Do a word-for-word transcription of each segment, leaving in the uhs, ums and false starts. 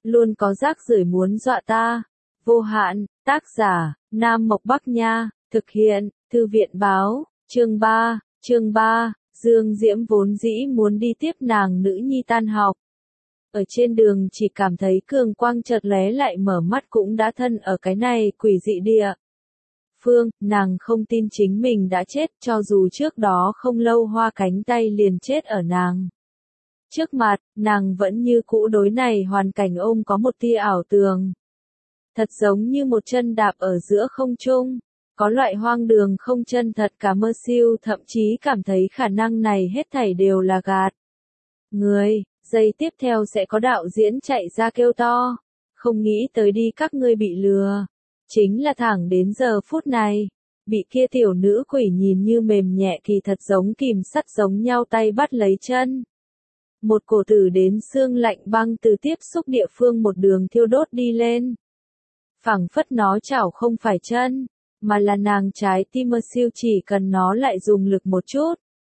luôn có rác rưởi muốn dọa ta. Vô hạn, tác giả, Nam Mộc Bắc Nha, thực hiện, Thư viện báo, chương ba, chương ba, Dương Diễm vốn dĩ muốn đi tiếp nàng nữ nhi tan học. Ở trên đường chỉ cảm thấy cường quang chợt lóe lại mở mắt cũng đã thân ở cái này quỷ dị địa phương, nàng không tin chính mình đã chết cho dù trước đó không lâu hoa cánh tay liền chết ở nàng. Trước mặt, nàng vẫn như cũ đối này hoàn cảnh ôm có một tia ảo tưởng. Thật giống như một chân đạp ở giữa không trung, có loại hoang đường không chân thật cả mơ siêu thậm chí cảm thấy khả năng này hết thảy đều là gạt. Người, giây tiếp theo sẽ có đạo diễn chạy ra kêu to, không nghĩ tới đi các ngươi bị lừa. Chính là thẳng đến giờ phút này, bị kia tiểu nữ quỷ nhìn như mềm nhẹ kỳ thật giống kìm sắt giống nhau tay bắt lấy chân. Một cổ tử đến xương lạnh băng từ tiếp xúc địa phương một đường thiêu đốt đi lên. Phẳng phất nó chảo không phải chân, mà là nàng trái tim mơ siêu chỉ cần nó lại dùng lực một chút.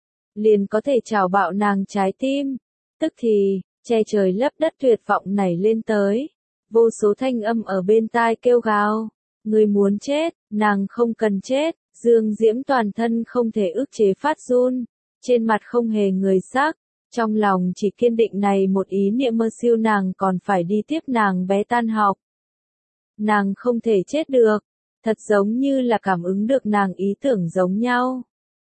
Liền có thể chảo bạo nàng trái tim. Tức thì, che trời lấp đất tuyệt vọng nảy lên tới. Vô số thanh âm ở bên tai kêu gào. Người muốn chết, nàng không cần chết. Dương Diễm toàn thân không thể ức chế phát run. Trên mặt không hề người sắc. Trong lòng chỉ kiên định này một ý niệm mơ siêu nàng còn phải đi tiếp nàng bé tan học. Nàng không thể chết được. Thật giống như là cảm ứng được nàng ý tưởng giống nhau.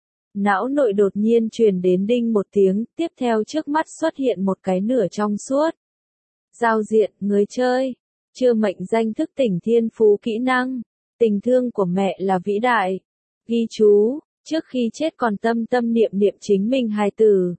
Não nội đột nhiên truyền đến đinh một tiếng, tiếp theo trước mắt xuất hiện một cái nửa trong suốt. Giao diện, người chơi, chưa mệnh danh thức tỉnh thiên phú kỹ năng, tình thương của mẹ là vĩ đại. Ghi chú, trước khi chết còn tâm tâm niệm niệm chính mình hài tử.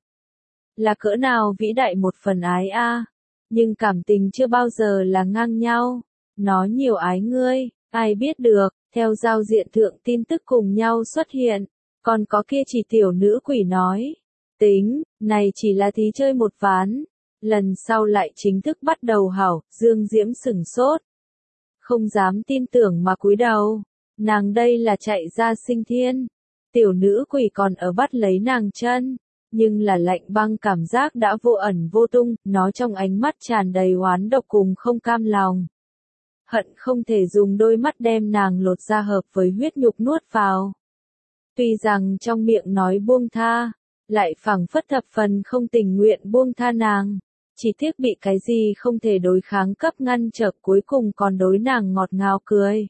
Là cỡ nào vĩ đại một phần ái a, nhưng cảm tình chưa bao giờ là ngang nhau. Nó nhiều ái ngươi, ai biết được, theo giao diện thượng tin tức cùng nhau xuất hiện. Còn có kia chỉ tiểu nữ quỷ nói. Tính, này chỉ là thí chơi một ván. Lần sau lại chính thức bắt đầu hảo, Dương Diễm sửng sốt. Không dám tin tưởng mà cúi đầu. Nàng đây là chạy ra sinh thiên. Tiểu nữ quỷ còn ở bắt lấy nàng chân. Nhưng là lạnh băng cảm giác đã vô ẩn vô tung, nó trong ánh mắt tràn đầy oán độc cùng không cam lòng. Hận không thể dùng đôi mắt đem nàng lột ra hợp với huyết nhục nuốt vào. Tuy rằng trong miệng nói buông tha, lại phảng phất thập phần không tình nguyện buông tha nàng. Chỉ tiếc bị cái gì không thể đối kháng cấp ngăn trở cuối cùng còn đối nàng ngọt ngào cười.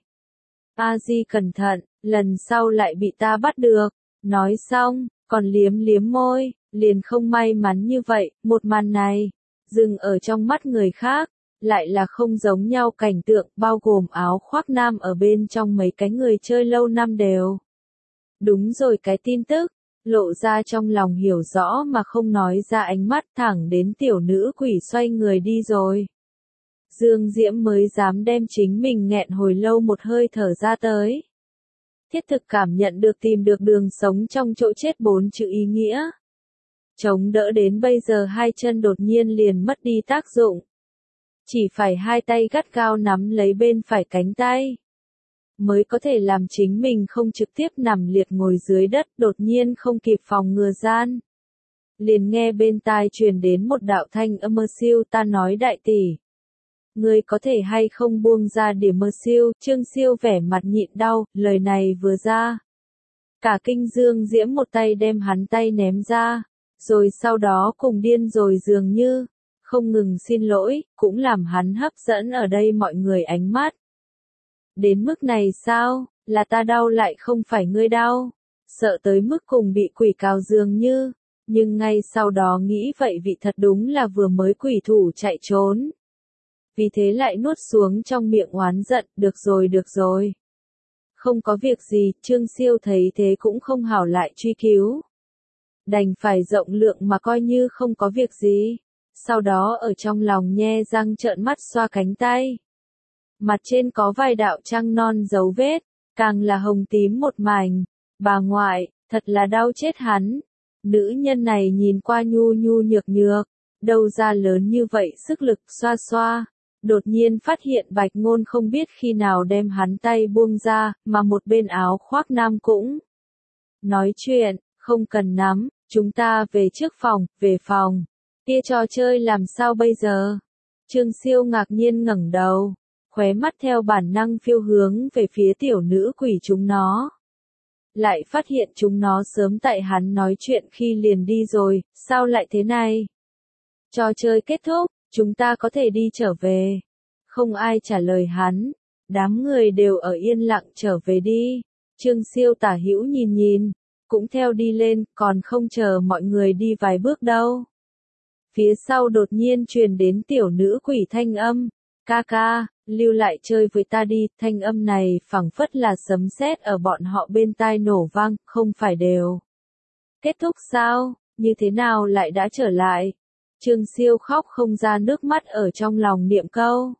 A Di cẩn thận, lần sau lại bị ta bắt được. Nói xong, còn liếm liếm môi, liền không may mắn như vậy, một màn này, dừng ở trong mắt người khác, lại là không giống nhau cảnh tượng bao gồm áo khoác nam ở bên trong mấy cái người chơi lâu năm đều. Đúng rồi cái tin tức, lộ ra trong lòng hiểu rõ mà không nói ra ánh mắt thẳng đến tiểu nữ quỷ xoay người đi rồi. Dương Diễm mới dám đem chính mình nghẹn hồi lâu một hơi thở ra tới. Thiết thực cảm nhận được tìm được đường sống trong chỗ chết bốn chữ ý nghĩa. Chống đỡ đến bây giờ hai chân đột nhiên liền mất đi tác dụng. Chỉ phải hai tay gắt gao nắm lấy bên phải cánh tay. Mới có thể làm chính mình không trực tiếp nằm liệt ngồi dưới đất đột nhiên không kịp phòng ngừa gian. Liền nghe bên tai truyền đến một đạo thanh âm mơ siêu ta nói đại tỷ. Ngươi có thể hay không buông ra điểm mơ siêu, Trương Siêu vẻ mặt nhịn đau, lời này vừa ra. Cả kinh Dương Diễm một tay đem hắn tay ném ra, rồi sau đó cùng điên rồi dường như, không ngừng xin lỗi, cũng làm hắn hấp dẫn ở đây mọi người ánh mắt. Đến mức này sao, là ta đau lại không phải ngươi đau, sợ tới mức cùng bị quỷ cào dường như, nhưng ngay sau đó nghĩ vậy vị thật đúng là vừa mới quỷ thủ chạy trốn. Vì thế lại nuốt xuống trong miệng oán giận, được rồi được rồi. Không có việc gì, Trương Siêu thấy thế cũng không hảo lại truy cứu. Đành phải rộng lượng mà coi như không có việc gì. Sau đó ở trong lòng nhe răng trợn mắt xoa cánh tay. Mặt trên có vài đạo trăng non dấu vết, càng là hồng tím một mảnh. Bà ngoại, thật là đau chết hắn. Nữ nhân này nhìn qua nhu nhu nhược nhược, đâu ra lớn như vậy sức lực xoa xoa. Đột nhiên phát hiện Bạch Ngôn không biết khi nào đem hắn tay buông ra, mà một bên áo khoác nam cũng nói chuyện, không cần nắm, chúng ta về trước phòng, về phòng. Kia trò chơi làm sao bây giờ? Trương Siêu ngạc nhiên ngẩng đầu, khóe mắt theo bản năng phiêu hướng về phía tiểu nữ quỷ chúng nó. Lại phát hiện chúng nó sớm tại hắn nói chuyện khi liền đi rồi, sao lại thế này? Trò chơi kết thúc, chúng ta có thể đi trở về. Không ai trả lời hắn, đám người đều ở yên lặng trở về đi. Trương Siêu tả hữu nhìn nhìn, cũng theo đi lên, còn không chờ mọi người đi vài bước đâu. Phía sau đột nhiên truyền đến tiểu nữ quỷ thanh âm, ca ca, lưu lại chơi với ta đi, thanh âm này phảng phất là sấm sét ở bọn họ bên tai nổ vang, không phải đều. Kết thúc sao, như thế nào lại đã trở lại? Trương Siêu khóc không ra nước mắt ở trong lòng niệm câu.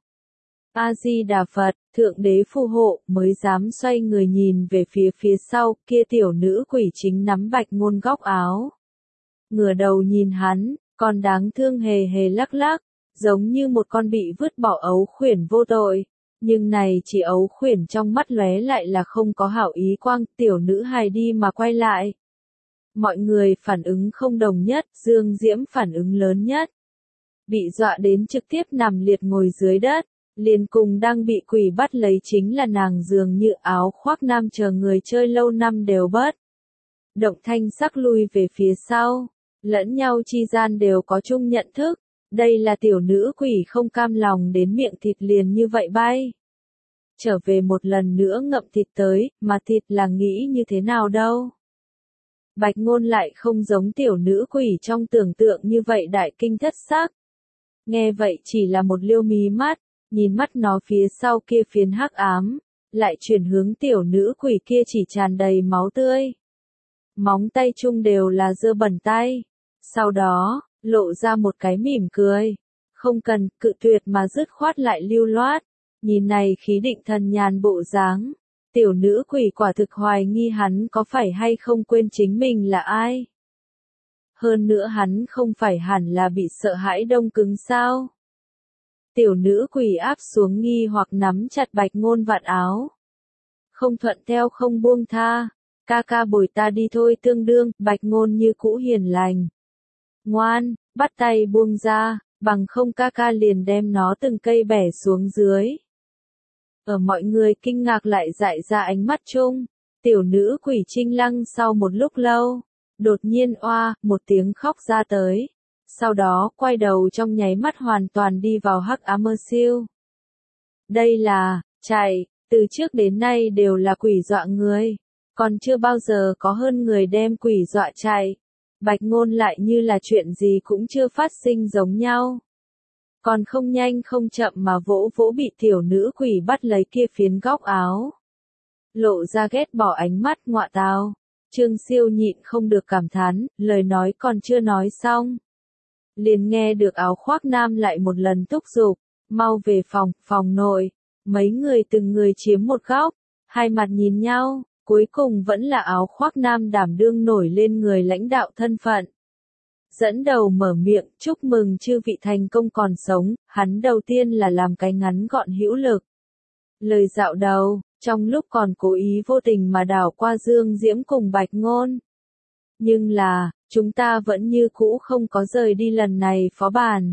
A-di-đà Phật, Thượng Đế phù hộ, mới dám xoay người nhìn về phía phía sau, kia tiểu nữ quỷ chính nắm Bạch Ngôn góc áo. Ngửa đầu nhìn hắn, còn đáng thương hề hề lắc lắc, giống như một con bị vứt bỏ ấu khuyển vô tội. Nhưng này chỉ ấu khuyển trong mắt lóe lại là không có hảo ý quang, tiểu nữ hài đi mà quay lại. Mọi người phản ứng không đồng nhất, Dương Diễm phản ứng lớn nhất. Bị dọa đến trực tiếp nằm liệt ngồi dưới đất, liền cùng đang bị quỷ bắt lấy chính là nàng, dường như áo khoác nam chờ người chơi lâu năm đều bớt. Động thanh sắc lui về phía sau, lẫn nhau chi gian đều có chung nhận thức, đây là tiểu nữ quỷ không cam lòng đến miệng thịt liền như vậy bay. Trở về một lần nữa ngậm thịt tới, mà thịt là nghĩ như thế nào đâu. Bạch Ngôn lại không giống tiểu nữ quỷ trong tưởng tượng như vậy đại kinh thất sắc. Nghe vậy chỉ là một liêu mí mắt, nhìn mắt nó phía sau kia phiến hắc ám, lại chuyển hướng tiểu nữ quỷ kia chỉ tràn đầy máu tươi. Móng tay chung đều là dơ bẩn tay. Sau đó, lộ ra một cái mỉm cười. Không cần, cự tuyệt mà dứt khoát lại lưu loát. Nhìn này khí định thần nhàn bộ dáng. Tiểu nữ quỷ quả thực hoài nghi hắn có phải hay không quên chính mình là ai. Hơn nữa hắn không phải hẳn là bị sợ hãi đông cứng sao. Tiểu nữ quỷ áp xuống nghi hoặc nắm chặt Bạch Ngôn vạt áo. Không thuận theo không buông tha. Ca ca bồi ta đi thôi, tương đương, Bạch Ngôn như cũ hiền lành. Ngoan, bắt tay buông ra, bằng không ca ca liền đem nó từng cây bẻ xuống dưới. Ở mọi người kinh ngạc lại dại ra ánh mắt chung, tiểu nữ quỷ trinh lăng sau một lúc lâu, đột nhiên oa, một tiếng khóc ra tới. Sau đó quay đầu trong nháy mắt hoàn toàn đi vào hắc ám mơ siêu. Đây là, chạy, từ trước đến nay đều là quỷ dọa người, còn chưa bao giờ có hơn người đem quỷ dọa chạy. Bạch Ngôn lại như là chuyện gì cũng chưa phát sinh giống nhau. Còn không nhanh không chậm mà vỗ vỗ bị tiểu nữ quỷ bắt lấy kia phiến góc áo. Lộ ra ghét bỏ ánh mắt ngọa tào. Trương Siêu nhịn không được cảm thán, lời nói còn chưa nói xong. Liền nghe được áo khoác nam lại một lần thúc giục, mau về phòng, phòng nội. Mấy người từng người chiếm một góc, hai mặt nhìn nhau, cuối cùng vẫn là áo khoác nam đảm đương nổi lên người lãnh đạo thân phận. Dẫn đầu mở miệng, chúc mừng chư vị thành công còn sống, hắn đầu tiên là làm cái ngắn gọn hữu lực. Lời dạo đầu, trong lúc còn cố ý vô tình mà đảo qua Dương Diễm cùng Bạch Ngôn. Nhưng là, chúng ta vẫn như cũ không có rời đi lần này phó bản.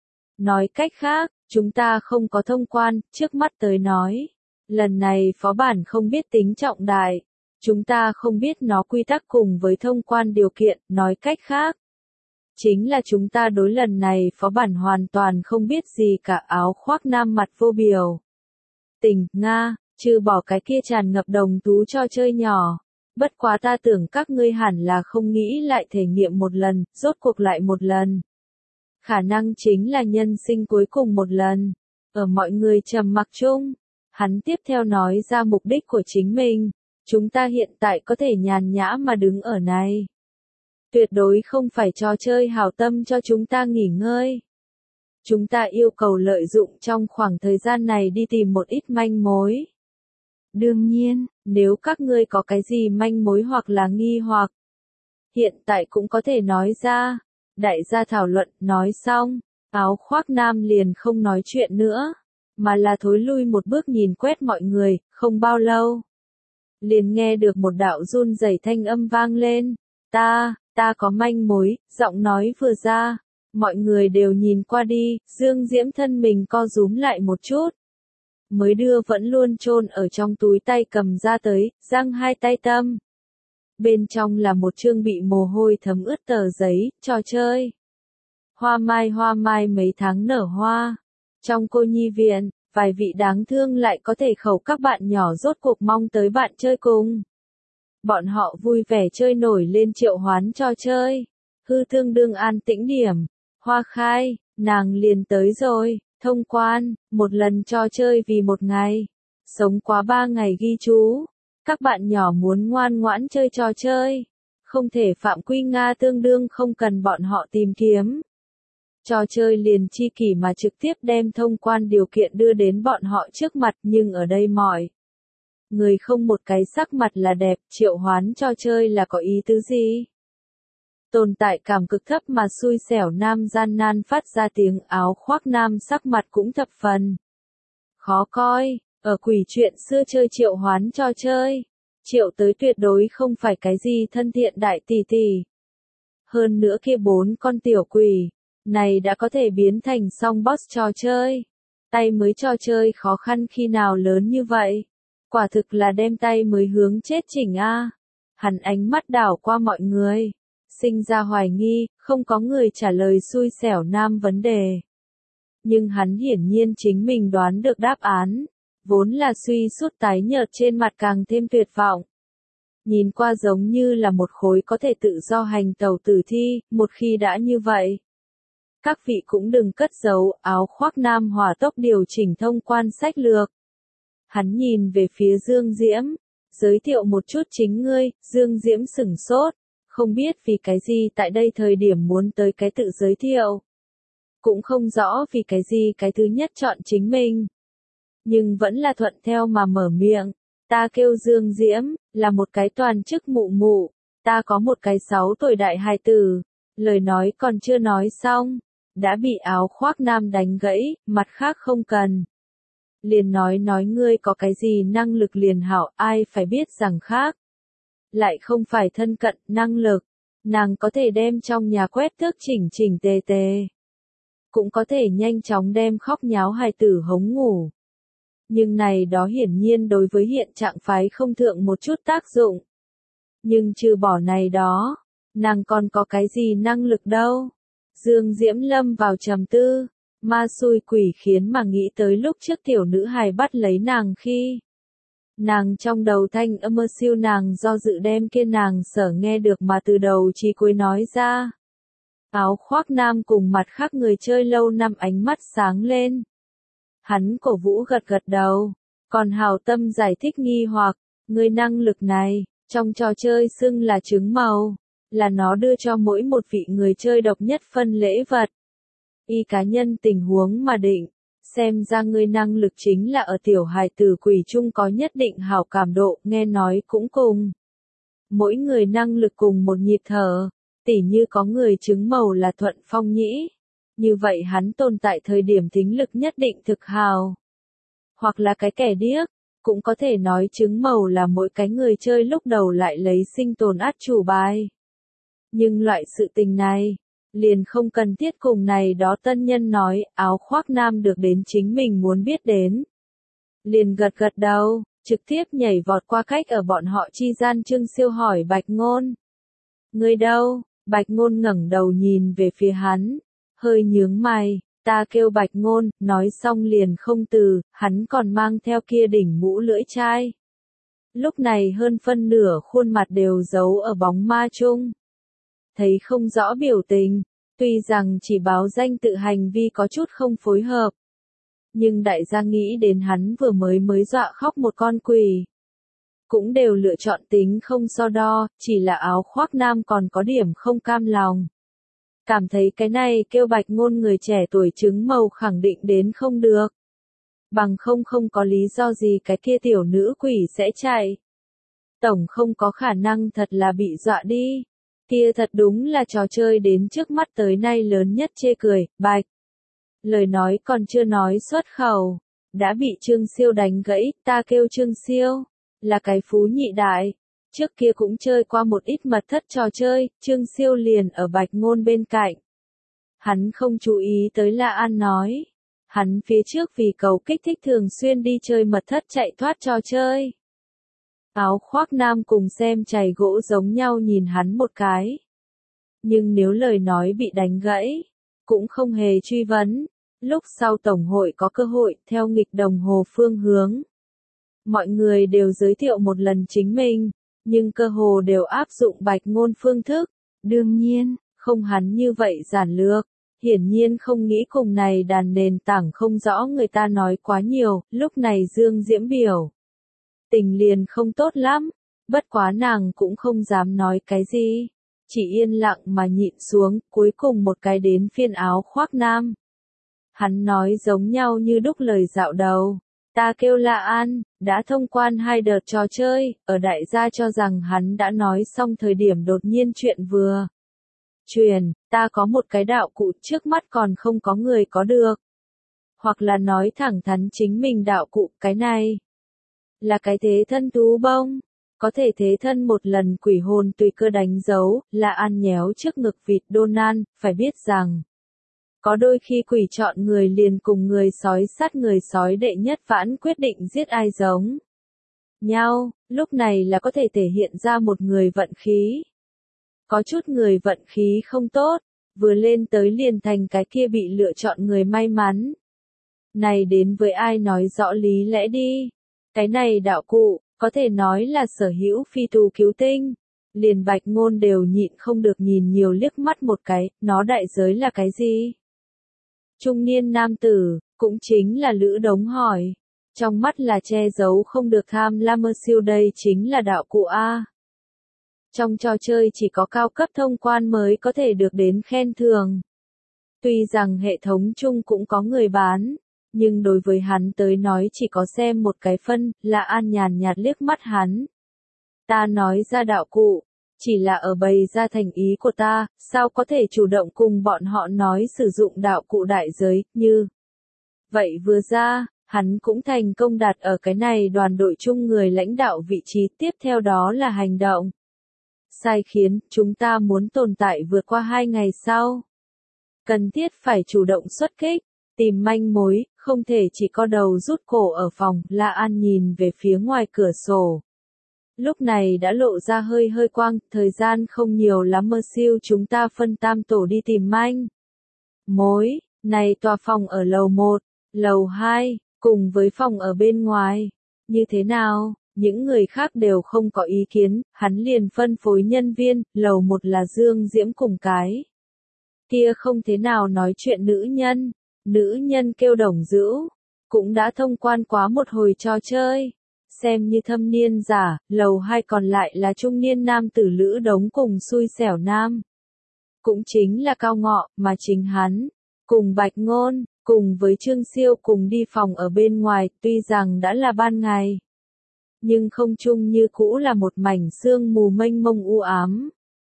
Nói cách khác, chúng ta không có thông quan, trước mắt tới nói. Lần này phó bản không biết tính trọng đại. Chúng ta không biết nó quy tắc cùng với thông quan điều kiện, nói cách khác. Chính là chúng ta đối lần này phó bản hoàn toàn không biết gì cả. Áo khoác nam mặt vô biểu. Tình, Nga, trừ bỏ cái kia tràn ngập đồng tú cho chơi nhỏ. Bất quá ta tưởng các ngươi hẳn là không nghĩ lại thể nghiệm một lần, rốt cuộc lại một lần. Khả năng chính là nhân sinh cuối cùng một lần. Ở mọi người trầm mặc chung, hắn tiếp theo nói ra mục đích của chính mình. Chúng ta hiện tại có thể nhàn nhã mà đứng ở này. Tuyệt đối không phải trò chơi hảo tâm cho chúng ta nghỉ ngơi. Chúng ta yêu cầu lợi dụng trong khoảng thời gian này đi tìm một ít manh mối. Đương nhiên, nếu các ngươi có cái gì manh mối hoặc là nghi hoặc, hiện tại cũng có thể nói ra. Đại gia thảo luận, nói xong, áo khoác nam liền không nói chuyện nữa, mà là thối lui một bước nhìn quét mọi người, không bao lâu. Liền nghe được một đạo run rẩy thanh âm vang lên, ta, ta có manh mối, giọng nói vừa ra, Mọi người đều nhìn qua đi, Dương Diễm thân mình co rúm lại một chút. Mới đưa vẫn luôn chôn ở trong túi tay cầm ra tới, giang hai tay tâm. Bên trong là một chương bị mồ hôi thấm ướt tờ giấy, trò chơi. Hoa mai hoa mai mấy tháng nở hoa. Trong cô nhi viện, vài vị đáng thương lại có thể khẩu các bạn nhỏ rốt cuộc mong tới bạn chơi cùng. Bọn họ vui vẻ chơi nổi lên triệu hoán trò chơi. Hư thương đương an tĩnh điểm. Hoa khai, nàng liền tới rồi, thông quan, một lần trò chơi vì một ngày. Sống quá ba ngày ghi chú. Các bạn nhỏ muốn ngoan ngoãn chơi trò chơi. Không thể phạm quy Nga tương đương không cần bọn họ tìm kiếm. Trò chơi liền chi kỷ mà trực tiếp đem thông quan điều kiện đưa đến bọn họ trước mặt, nhưng ở đây mọi người không một cái sắc mặt là đẹp, triệu hoán trò chơi là có ý tứ gì? Tồn tại cảm cực thấp mà xui xẻo nam gian nan phát ra tiếng áo khoác nam sắc mặt cũng thập phần khó coi, ở quỷ chuyện xưa chơi triệu hoán trò chơi. Triệu tới tuyệt đối không phải cái gì thân thiện đại tỷ tỷ. Hơn nữa kia bốn con tiểu quỷ này đã có thể biến thành song boss trò chơi. Tay mới trò chơi khó khăn khi nào lớn như vậy. Quả thực là đem tay mới hướng chết chỉnh a. Hắn ánh mắt đảo qua mọi người. Sinh ra hoài nghi, không có người trả lời xui xẻo nam vấn đề. Nhưng hắn hiển nhiên chính mình đoán được đáp án. Vốn là suy sút tái nhợt trên mặt càng thêm tuyệt vọng. Nhìn qua giống như là một khối có thể tự do hành tẩu tử thi, một khi đã như vậy. Các vị cũng đừng cất giấu, áo khoác nam hỏa tốc điều chỉnh thông quan sách lược. Hắn nhìn về phía Dương Diễm, giới thiệu một chút chính ngươi, Dương Diễm sửng sốt, không biết vì cái gì tại đây thời điểm muốn tới cái tự giới thiệu. Cũng không rõ vì cái gì cái thứ nhất chọn chính mình. Nhưng vẫn là thuận theo mà mở miệng, ta kêu Dương Diễm, là một cái toàn chức mụ mụ, ta có một cái sáu tuổi đại hài tử, lời nói còn chưa nói xong. Đã bị áo khoác nam đánh gãy, mặt khác không cần. Liền nói nói ngươi có cái gì năng lực liền hảo, ai phải biết rằng khác. Lại không phải thân cận, năng lực. Nàng có thể đem trong nhà quét tước chỉnh chỉnh tề tề. Cũng có thể nhanh chóng đem khóc nháo hài tử hống ngủ. Nhưng này đó hiển nhiên đối với hiện trạng phái không thượng một chút tác dụng. Nhưng trừ bỏ này đó, nàng còn có cái gì năng lực đâu. Dương Diễm lâm vào trầm tư, ma xui quỷ khiến mà nghĩ tới lúc trước tiểu nữ hài bắt lấy nàng khi. Nàng trong đầu thanh âm mơ siêu nàng do dự đem kia nàng sở nghe được mà từ đầu chí cuối nói ra. Áo khoác nam cùng mặt khác người chơi lâu năm ánh mắt sáng lên. Hắn cổ vũ gật gật đầu, còn hào tâm giải thích nghi hoặc, người năng lực này, trong trò chơi xưng là trứng màu. Là nó đưa cho mỗi một vị người chơi độc nhất phân lễ vật. Y cá nhân tình huống mà định, xem ra người năng lực chính là ở tiểu hài tử quỷ trung có nhất định hảo cảm độ, nghe nói cũng cùng. Mỗi người năng lực cùng một nhịp thở, tỉ như có người chứng màu là thuận phong nhĩ. Như vậy hắn tồn tại thời điểm thính lực nhất định thực hào. Hoặc là cái kẻ điếc, cũng có thể nói chứng màu là mỗi cái người chơi lúc đầu lại lấy sinh tồn át chủ bài. Nhưng loại sự tình này, liền không cần thiết cùng này đó tân nhân nói, áo khoác nam được đến chính mình muốn biết đến. Liền gật gật đầu, trực tiếp nhảy vọt qua cách ở bọn họ chi gian Trương Siêu hỏi Bạch Ngôn. Người đâu? Bạch Ngôn ngẩng đầu nhìn về phía hắn, hơi nhướng mày, ta kêu Bạch Ngôn, nói xong liền không từ, hắn còn mang theo kia đỉnh mũ lưỡi chai. Lúc này hơn phân nửa khuôn mặt đều giấu ở bóng ma chung. Thấy không rõ biểu tình, tuy rằng chỉ báo danh tự hành vi có chút không phối hợp. Nhưng đại gia nghĩ đến hắn vừa mới mới dọa khóc một con quỷ. Cũng đều lựa chọn tính không so đo, chỉ là áo khoác nam còn có điểm không cam lòng. Cảm thấy cái này kêu Bạch Ngôn người trẻ tuổi chứng màu khẳng định đến không được. Bằng không không có lý do gì cái kia tiểu nữ quỷ sẽ chạy. Tổng không có khả năng thật là bị dọa đi. Kia thật đúng là trò chơi đến trước mắt tới nay lớn nhất chê cười, Bạch. Lời nói còn chưa nói xuất khẩu, đã bị Trương Siêu đánh gãy, ta kêu Trương Siêu, là cái phú nhị đại. Trước kia cũng chơi qua một ít mật thất trò chơi, Trương Siêu liền ở Bạch Ngôn bên cạnh. Hắn không chú ý tới La An nói. Hắn phía trước vì cầu kích thích thường xuyên đi chơi mật thất chạy thoát trò chơi. Áo khoác nam cùng xem chày gỗ giống nhau nhìn hắn một cái. Nhưng nếu lời nói bị đánh gãy, cũng không hề truy vấn. Lúc sau tổng hội có cơ hội theo nghịch đồng hồ phương hướng. Mọi người đều giới thiệu một lần chính mình, nhưng cơ hồ đều áp dụng bạch ngôn phương thức. Đương nhiên, không hắn như vậy giản lược. Hiển nhiên không nghĩ cùng này đàn nền tảng không rõ người ta nói quá nhiều, lúc này Dương Diễm biểu. Tình liền không tốt lắm, bất quá nàng cũng không dám nói cái gì. Chỉ yên lặng mà nhịn xuống, cuối cùng một cái đến phiên áo khoác nam. Hắn nói giống nhau như đúc lời dạo đầu. Ta kêu La An, đã thông quan hai đợt trò chơi, ở đại gia cho rằng hắn đã nói xong thời điểm đột nhiên chuyện vừa. Truyền, ta có một cái đạo cụ trước mắt còn không có người có được. Hoặc là nói thẳng thắn chính mình đạo cụ, cái này. Là cái thế thân thú bông. Có thể thế thân một lần quỷ hồn tùy cơ đánh dấu, là ăn nhéo trước ngực vịt Donald, phải biết rằng. Có đôi khi quỷ chọn người liền cùng người sói sát người sói đệ nhất vãn quyết định giết ai giống nhau, lúc này là có thể thể hiện ra một người vận khí. Có chút người vận khí không tốt, vừa lên tới liền thành cái kia bị lựa chọn người may mắn. Này đến với ai nói rõ lý lẽ đi. Cái này đạo cụ, có thể nói là sở hữu phi tù cứu tinh. Liền bạch ngôn đều nhịn không được nhìn nhiều liếc mắt một cái, nó đại giới là cái gì? Trung niên nam tử, cũng chính là Lữ Đống hỏi. Trong mắt là che giấu không được tham lam siêu đây chính là đạo cụ A. Trong trò chơi chỉ có cao cấp thông quan mới có thể được đến khen thưởng. Tuy rằng hệ thống chung cũng có người bán, nhưng đối với hắn tới nói chỉ có xem một cái phân, là An nhàn nhạt liếc mắt hắn. Ta nói ra đạo cụ, chỉ là ở bày ra thành ý của ta, sao có thể chủ động cùng bọn họ nói sử dụng đạo cụ đại giới, như. Vậy vừa ra, hắn cũng thành công đạt ở cái này đoàn đội chung người lãnh đạo vị trí tiếp theo đó là hành động. Sai khiến, chúng ta muốn tồn tại vượt qua hai ngày sau. Cần thiết phải chủ động xuất kích, tìm manh mối, không thể chỉ có đầu rút cổ ở phòng, La An nhìn về phía ngoài cửa sổ. Lúc này đã lộ ra hơi hơi quang, thời gian không nhiều lắm mơ siêu chúng ta phân tam tổ đi tìm manh. Mối, này tòa phòng ở lầu một, lầu hai, cùng với phòng ở bên ngoài. Như thế nào? Những người khác đều không có ý kiến, hắn liền phân phối nhân viên, lầu một là Dương Diễm cùng cái. Kia không thế nào nói chuyện nữ nhân, nữ nhân kêu Đồng Dữ, cũng đã thông quan quá một hồi trò chơi. Xem như thâm niên giả, lầu hai còn lại là trung niên nam tử Lữ Đống cùng xui xẻo nam. Cũng chính là Cao Ngọ, mà chính hắn, cùng Bạch Ngôn, cùng với Trương Siêu cùng đi phòng ở bên ngoài, tuy rằng đã là ban ngày. Nhưng không chung như cũ là một mảnh sương mù mênh mông u ám.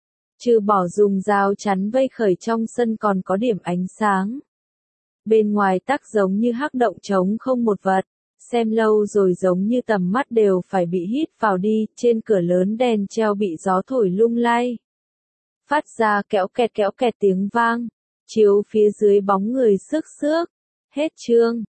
Trừ bỏ dùng rào chắn vây khởi trong sân còn có điểm ánh sáng. Bên ngoài tắc giống như hắc động trống không một vật, xem lâu rồi giống như tầm mắt đều phải bị hít vào đi, trên cửa lớn đèn treo bị gió thổi lung lay. Phát ra kéo kẹt kéo kẹt tiếng vang, chiếu phía dưới bóng người xước xước. Hết chương.